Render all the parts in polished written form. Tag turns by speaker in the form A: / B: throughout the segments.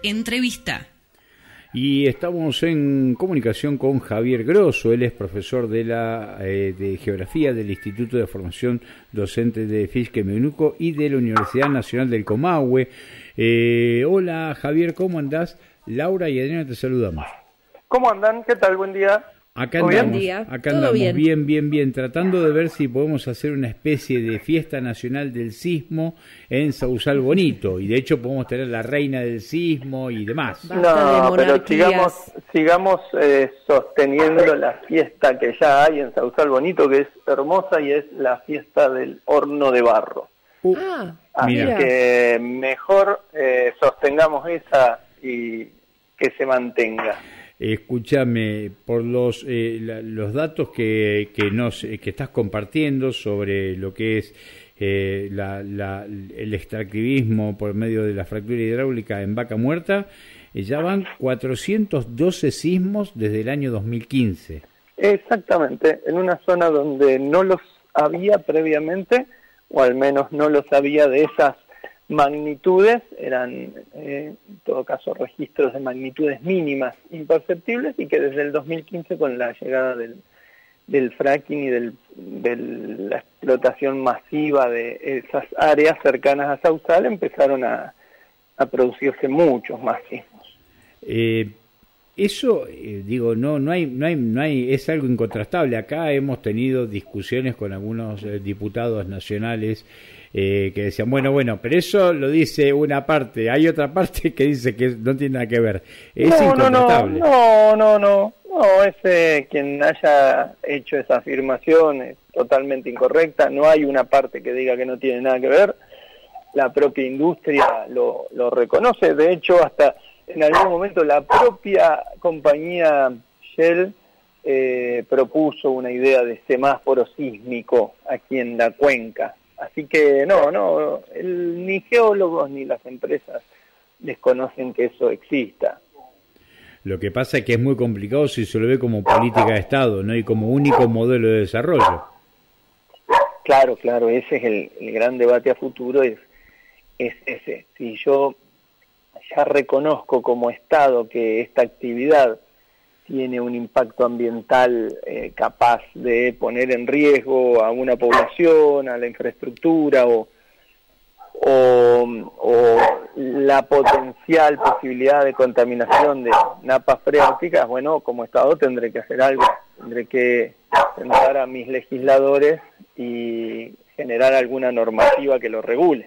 A: Entrevista.
B: Y estamos en comunicación con Javier Grosso. Él es profesor de Geografía del Instituto de Formación Docente de Fisque-Menuco y de la Universidad Nacional del Comahue. Hola Javier, ¿cómo andás? Laura y Adriana te saludamos.
C: ¿Cómo andan? ¿Qué tal? Buen día.
B: Acá andamos,
A: bien?
B: bien, tratando de ver si podemos hacer una especie de fiesta nacional del sismo en Sausal Bonito, y de hecho podemos tener la reina del sismo y demás.
C: No, pero sigamos sosteniendo la fiesta que ya hay en Sausal Bonito, que es hermosa, y es la fiesta del horno de barro. Así
B: mira.
C: que mejor sostengamos esa y que se mantenga.
B: Escúchame, por los datos que estás compartiendo sobre lo que es el extractivismo por medio de la fractura hidráulica en Vaca Muerta, ya van 412 sismos desde el año 2015.
C: Exactamente, en una zona donde no los había previamente, o al menos no los había de esas magnitudes, eran en todo caso registros de magnitudes mínimas imperceptibles, y que desde el 2015, con la llegada del fracking y de la explotación masiva de esas áreas cercanas a Sausal, empezaron a producirse muchos más sismos.
B: Eso, no hay, es algo incontrastable. Acá hemos tenido discusiones con algunos diputados nacionales que decían, bueno, pero eso lo dice una parte, hay otra parte que dice que no tiene nada que ver. Es incontrastable.
C: No, ese quien haya hecho esa afirmación es totalmente incorrecta. No hay una parte que diga que no tiene nada que ver. La propia industria lo reconoce. De hecho, hasta en algún momento la propia compañía Shell propuso una idea de semáforo sísmico aquí en la cuenca. Así que ni geólogos ni las empresas desconocen que eso exista.
B: Lo que pasa es que es muy complicado si se lo ve como política de Estado, ¿no? Y como único modelo de desarrollo.
C: Claro, ese es el gran debate a futuro, es ese. Si yo ya reconozco como Estado que esta actividad tiene un impacto ambiental capaz de poner en riesgo a una población, a la infraestructura o la potencial posibilidad de contaminación de napas freáticas, bueno, como Estado tendré que hacer algo, tendré que sentar a mis legisladores y generar alguna normativa que lo regule.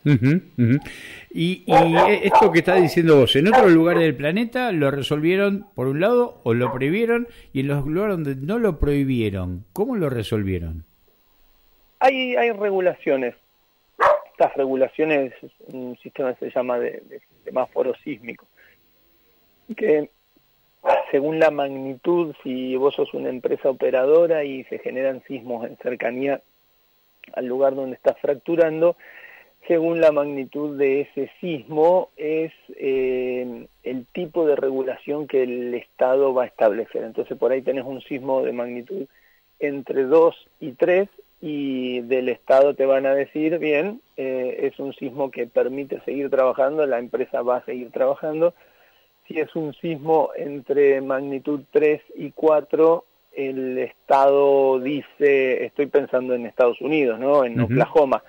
B: Y esto que estás diciendo vos, en otros lugares del planeta lo resolvieron por un lado o lo prohibieron, y en los lugares donde no lo prohibieron, ¿cómo lo resolvieron?
C: Hay regulaciones. Estas regulaciones, un sistema que se llama de semáforo sísmico, que según la magnitud, si vos sos una empresa operadora y se generan sismos en cercanía al lugar donde estás fracturando, según la magnitud de ese sismo es el tipo de regulación que el Estado va a establecer. Entonces por ahí tenés un sismo de magnitud entre 2 y 3 y del Estado te van a decir, bien, es un sismo que permite seguir trabajando, la empresa va a seguir trabajando. Si es un sismo entre magnitud 3 y 4, el Estado dice, estoy pensando en Estados Unidos, ¿no? En Oklahoma,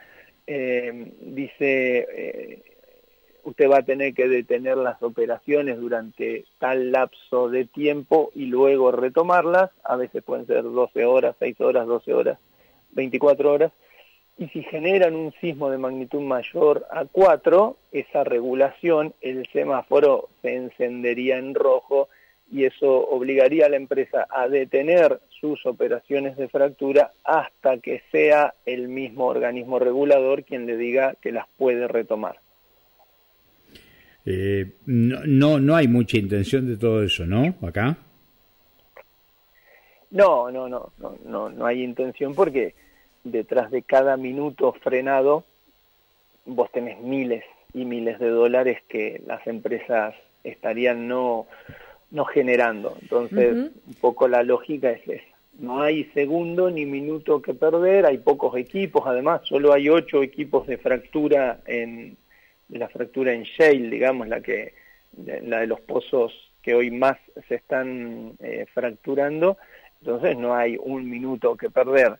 C: dice, usted va a tener que detener las operaciones durante tal lapso de tiempo y luego retomarlas. A veces pueden ser 12 horas, 6 horas, 12 horas, 24 horas. Y si generan un sismo de magnitud mayor a 4, esa regulación, el semáforo se encendería en rojo, y eso obligaría a la empresa a detener sus operaciones de fractura hasta que sea el mismo organismo regulador quien le diga que las puede retomar.
B: No hay mucha intención de todo eso, ¿no? Acá.
C: No hay intención, porque detrás de cada minuto frenado vos tenés miles y miles de dólares que las empresas estarían no generando. Entonces, un poco la lógica es esa. No hay segundo ni minuto que perder, hay pocos equipos, además solo hay 8 equipos de fractura de la fractura en shale, digamos, la que la de los pozos que hoy más se están fracturando, entonces no hay un minuto que perder.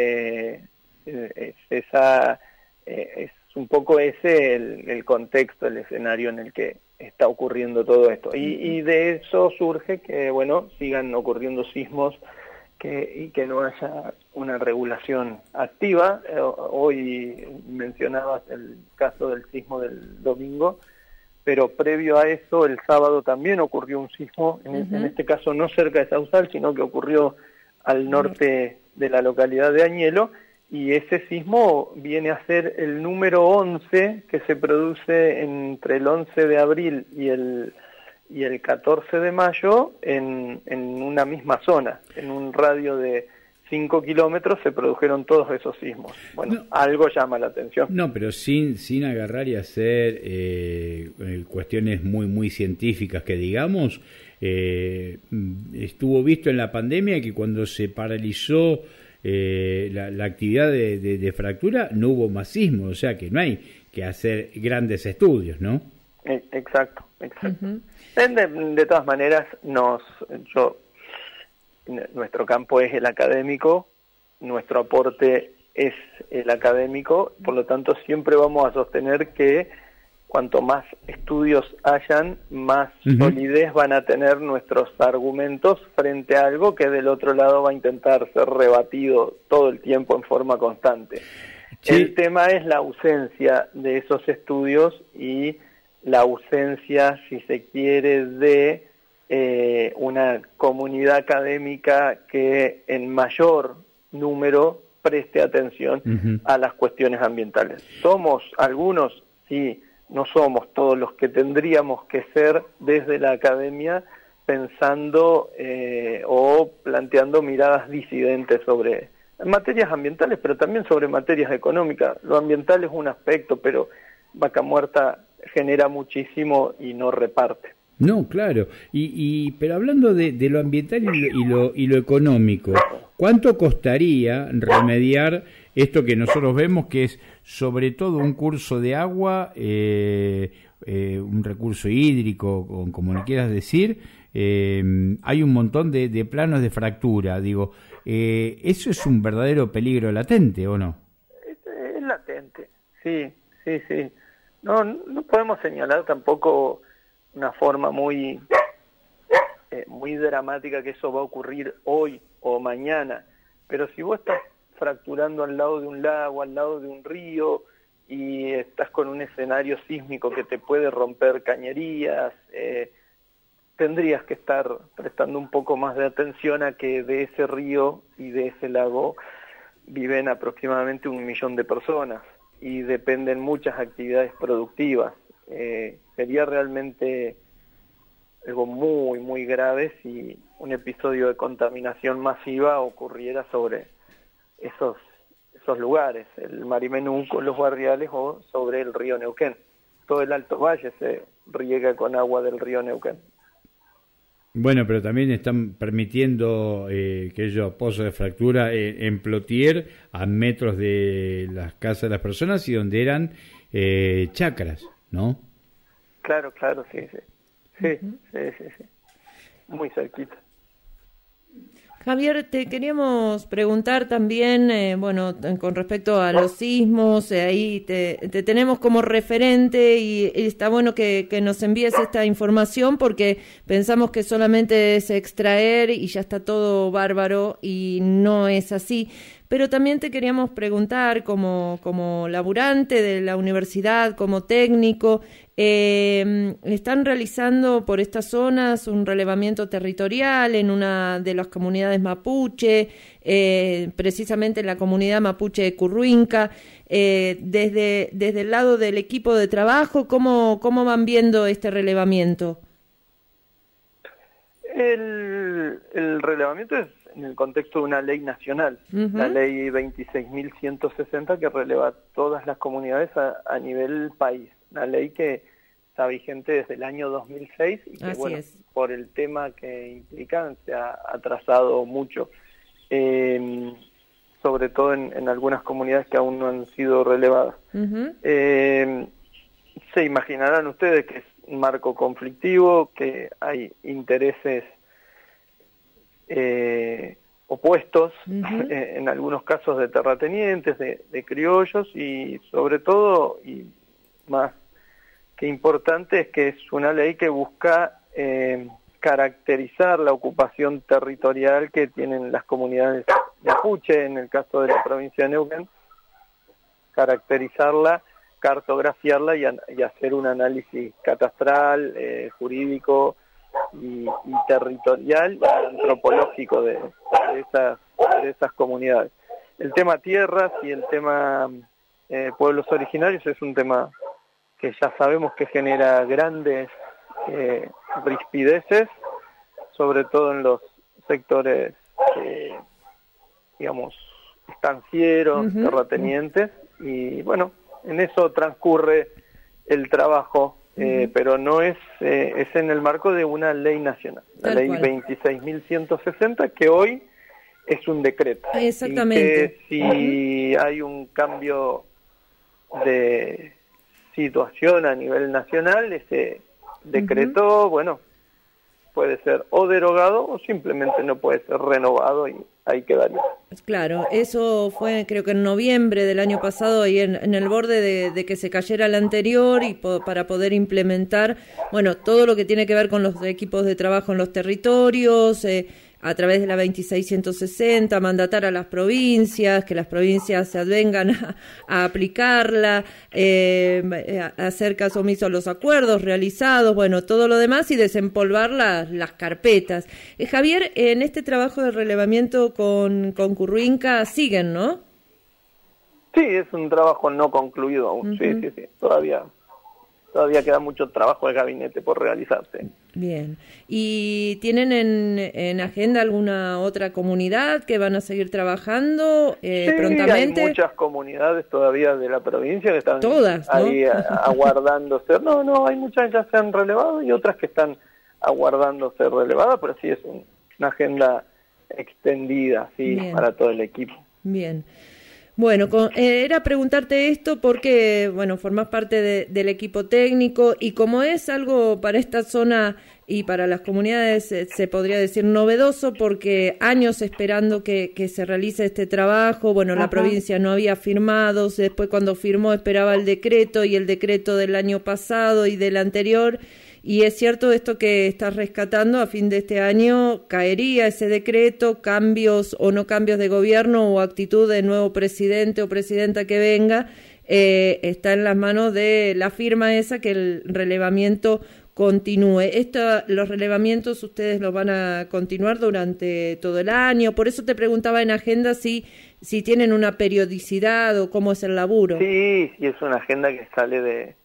C: Es un poco ese el contexto, el escenario en el que está ocurriendo todo esto. Y de eso surge que, bueno, sigan ocurriendo sismos y que no haya una regulación activa. Hoy mencionabas el caso del sismo del domingo, pero previo a eso, el sábado también ocurrió un sismo, en este caso no cerca de Sausal, sino que ocurrió al norte de la localidad de Añelo, y ese sismo viene a ser el número 11 que se produce entre el 11 de abril y el 14 de mayo en una misma zona. En un radio de 5 kilómetros se produjeron todos esos sismos. Bueno, algo llama la atención.
B: No, pero sin agarrar y hacer cuestiones muy científicas que digamos, estuvo visto en la pandemia que cuando se paralizó la actividad de fractura no hubo más sismos, o sea que no hay que hacer grandes estudios, ¿no?
C: Exacto. De todas maneras, nuestro campo es el académico, nuestro aporte es el académico, por lo tanto siempre vamos a sostener que cuanto más estudios hayan, más solidez van a tener nuestros argumentos frente a algo que del otro lado va a intentar ser rebatido todo el tiempo en forma constante. Sí. El tema es la ausencia de esos estudios y la ausencia, si se quiere, de una comunidad académica que en mayor número preste atención a las cuestiones ambientales. ¿Somos algunos? Sí. No somos todos los que tendríamos que ser desde la academia pensando o planteando miradas disidentes sobre materias ambientales, pero también sobre materias económicas. Lo ambiental es un aspecto, pero Vaca Muerta genera muchísimo y no reparte.
B: No, claro. Pero hablando de lo ambiental y lo económico, ¿cuánto costaría remediar esto que nosotros vemos que es sobre todo un curso de agua, un recurso hídrico, como le quieras decir? Hay un montón de planos de fractura, digo, ¿eso es un verdadero peligro latente o no?
C: Es latente, sí. No podemos señalar tampoco una forma muy dramática que eso va a ocurrir hoy o mañana, pero si vos estás fracturando al lado de un lago, al lado de un río, y estás con un escenario sísmico que te puede romper cañerías, tendrías que estar prestando un poco más de atención a que de ese río y de ese lago viven aproximadamente 1 millón de personas y dependen muchas actividades productivas. Sería realmente algo muy grave si un episodio de contaminación masiva ocurriera sobre esos lugares, el Marimenunco, los barriales o sobre el río Neuquén. Todo el Alto Valle se riega con agua del río Neuquén.
B: Bueno, pero también están permitiendo aquellos pozos de fractura en Plotier a metros de las casas de las personas y donde eran chacras, ¿no? Claro,
C: sí. Sí. Muy cerquita.
D: Javier, te queríamos preguntar también, con respecto a los sismos, ahí te tenemos como referente y está bueno que nos envíes esta información porque pensamos que solamente es extraer y ya está todo bárbaro y no es así. Pero también te queríamos preguntar, como laburante de la universidad, como técnico, ¿están realizando por estas zonas un relevamiento territorial en una de las comunidades mapuche, precisamente en la comunidad mapuche de Curruinca? Desde el lado del equipo de trabajo, ¿cómo van viendo este relevamiento?
C: El relevamiento es en el contexto de una ley nacional, la ley 26.160, que releva todas las comunidades a nivel país. Una ley que está vigente desde el año 2006 y que, por el tema que implican, se ha atrasado mucho, sobre todo en algunas comunidades que aún no han sido relevadas. Se imaginarán ustedes que es marco conflictivo, que hay intereses opuestos, en algunos casos de terratenientes, de criollos, y sobre todo, y más que importante, es que es una ley que busca caracterizar la ocupación territorial que tienen las comunidades mapuche, en el caso de la provincia de Neuquén, caracterizarla, cartografiarla y hacer un análisis catastral, jurídico y territorial y antropológico de esas comunidades. El tema tierras y el tema pueblos originarios es un tema que ya sabemos que genera grandes rispideces, sobre todo en los sectores, digamos, estancieros, terratenientes, y bueno, en eso transcurre el trabajo, pero no es en el marco de una ley nacional, la ley 26.160, que hoy es un decreto.
D: Exactamente.
C: Y que si hay un cambio de situación a nivel nacional, ese decreto, bueno, puede ser o derogado o simplemente no puede ser renovado, y ahí quedaría.
D: Claro, eso fue creo que en noviembre del año pasado, y en el borde de que se cayera el anterior, y para poder implementar, bueno, todo lo que tiene que ver con los equipos de trabajo en los territorios, a través de la 26.160, mandatar a las provincias, que las provincias se advengan a aplicarla, hacer caso omiso a los acuerdos realizados, bueno, todo lo demás, y desempolvar las carpetas. Javier, en este trabajo de relevamiento con Curruinca siguen, ¿no?
C: Sí, es un trabajo no concluido aún, sí, todavía queda mucho trabajo de gabinete por realizarse.
D: Bien. ¿Y tienen en agenda alguna otra comunidad que van a seguir trabajando prontamente?
C: Hay muchas comunidades todavía de la provincia que están
D: todas, ¿no?
C: ahí aguardando ser. No, hay muchas que ya se han relevado y otras que están aguardando ser relevadas, pero sí es una agenda extendida, sí, para todo el equipo.
D: Bien. Bueno, era preguntarte esto porque, bueno, formás parte del equipo técnico, y como es algo para esta zona y para las comunidades, se podría decir novedoso, porque años esperando que se realice este trabajo, bueno, la provincia no había firmado, después cuando firmó esperaba el decreto, y el decreto del año pasado y del anterior. Y es cierto esto que estás rescatando, a fin de este año caería ese decreto, cambios o no cambios de gobierno o actitud de nuevo presidente o presidenta que venga, está en las manos de la firma esa, que el relevamiento continúe. Los relevamientos ustedes los van a continuar durante todo el año, por eso te preguntaba en agenda si tienen una periodicidad o cómo es el laburo.
C: Sí, es una agenda que sale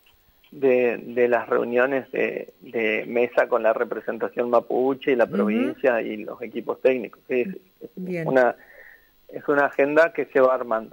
C: de las reuniones de mesa con la representación mapuche y la provincia y los equipos técnicos. Sí, es una agenda que se va armando.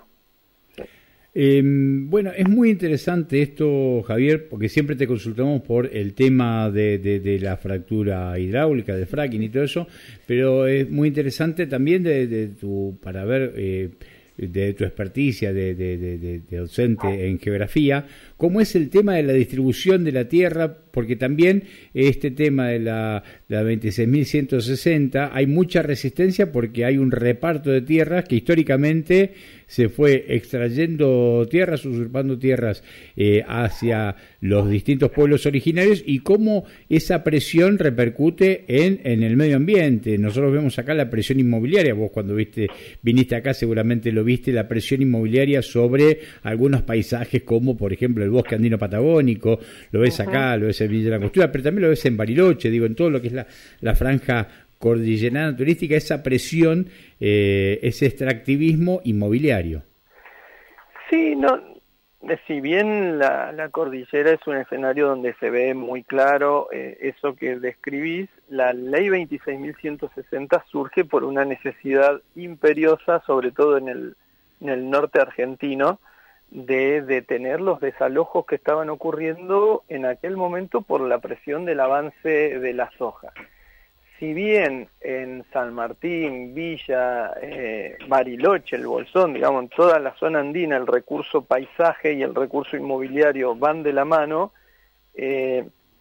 B: Bueno, es muy interesante esto, Javier, porque siempre te consultamos por el tema de la fractura hidráulica, del fracking y todo eso, pero es muy interesante también para ver de tu experticia de docente en geografía, cómo es el tema de la distribución de la tierra, porque también este tema de la 26.160 hay mucha resistencia, porque hay un reparto de tierras que históricamente se fue extrayendo tierras, usurpando tierras hacia los distintos pueblos originarios, y cómo esa presión repercute en el medio ambiente. Nosotros vemos acá la presión inmobiliaria, vos cuando viniste acá seguramente lo viste, la presión inmobiliaria sobre algunos paisajes como por ejemplo el bosque andino patagónico, lo ves acá, lo ves en Villa de la Angostura, pero también lo ves en Bariloche, digo, en todo lo que es la franja cordillerana turística, esa presión, ese extractivismo inmobiliario.
C: Sí, si bien la cordillera es un escenario donde se ve muy claro eso que describís, la ley 26.160 surge por una necesidad imperiosa, sobre todo en el norte argentino, de detener los desalojos que estaban ocurriendo en aquel momento por la presión del avance de la soja. Si bien en San Martín, Villa, Bariloche, el Bolsón, digamos, en toda la zona andina, el recurso paisaje y el recurso inmobiliario van de la mano,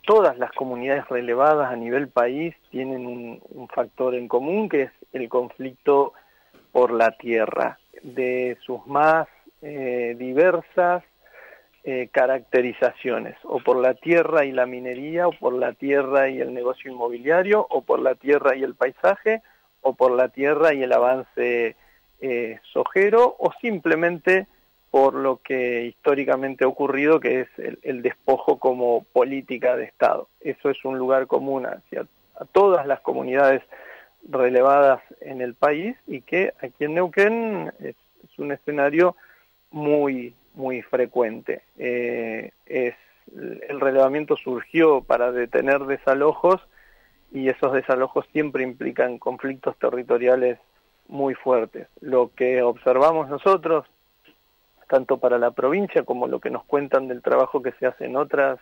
C: todas las comunidades relevadas a nivel país tienen un factor en común, que es el conflicto por la tierra, de sus más diversas caracterizaciones, o por la tierra y la minería, o por la tierra y el negocio inmobiliario, o por la tierra y el paisaje, o por la tierra y el avance sojero, o simplemente por lo que históricamente ha ocurrido, que es el despojo como política de Estado. Eso es un lugar común a todas las comunidades relevadas en el país, y que aquí en Neuquén es un escenario muy frecuente. El relevamiento surgió para detener desalojos, y esos desalojos siempre implican conflictos territoriales muy fuertes. Lo que observamos nosotros, tanto para la provincia como lo que nos cuentan del trabajo que se hace en otras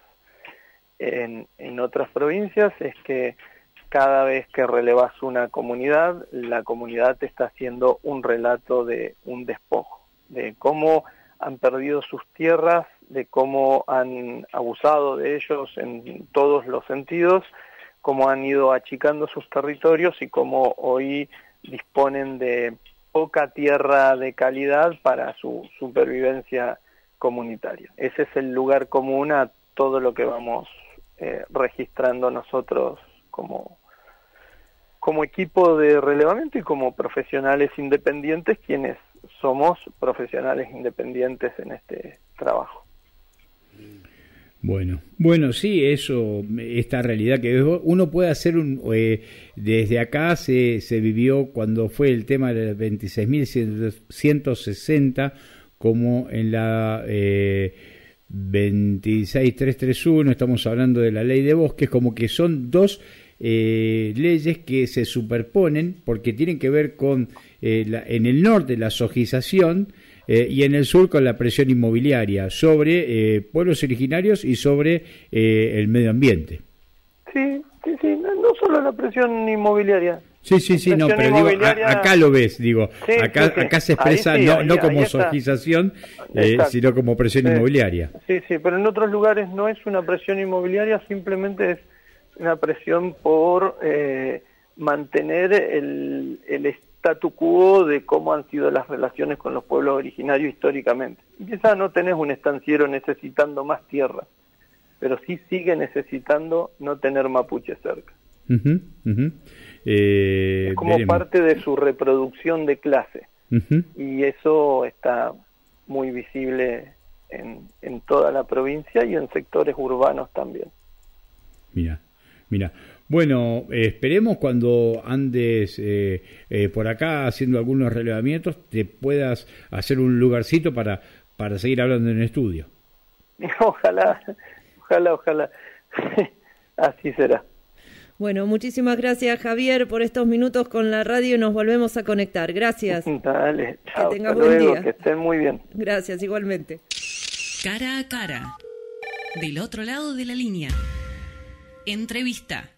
C: provincias, es que cada vez que relevas una comunidad, la comunidad te está haciendo un relato de un despojo, de cómo han perdido sus tierras, de cómo han abusado de ellos en todos los sentidos, cómo han ido achicando sus territorios y cómo hoy disponen de poca tierra de calidad para su supervivencia comunitaria. Ese es el lugar común a todo lo que vamos registrando nosotros como equipo de relevamiento y como profesionales independientes, quienes somos profesionales independientes en este trabajo.
B: Bueno, sí, esta realidad que uno puede hacer desde acá se vivió cuando fue el tema de 26.160, como en la 26331, estamos hablando de la ley de bosques, como que son dos leyes que se superponen porque tienen que ver con en el norte la sojización, y en el sur con la presión inmobiliaria sobre pueblos originarios y sobre el medio ambiente.
C: Sí, no solo la presión inmobiliaria.
B: Sí, no, pero digo, acá lo ves, digo, sí, acá se expresa no como sojización, sino como presión inmobiliaria.
C: Sí, pero en otros lugares no es una presión inmobiliaria, simplemente es una presión por mantener el statu quo de cómo han sido las relaciones con los pueblos originarios históricamente. Y quizás no tenés un estanciero necesitando más tierra, pero sí sigue necesitando no tener mapuche cerca. Es como parte de su reproducción de clase. Y eso está muy visible en toda la provincia y en sectores urbanos también.
B: Mira. Bueno, esperemos cuando andes por acá haciendo algunos relevamientos te puedas hacer un lugarcito para seguir hablando en el estudio.
C: Ojalá. Así será.
D: Bueno, muchísimas gracias, Javier, por estos minutos con la radio. Nos volvemos a conectar. Gracias.
C: Dale, chao.
D: Que tengas buen día.
C: Que estén muy bien.
D: Gracias, igualmente.
A: Cara a cara. Del otro lado de la línea. Entrevista.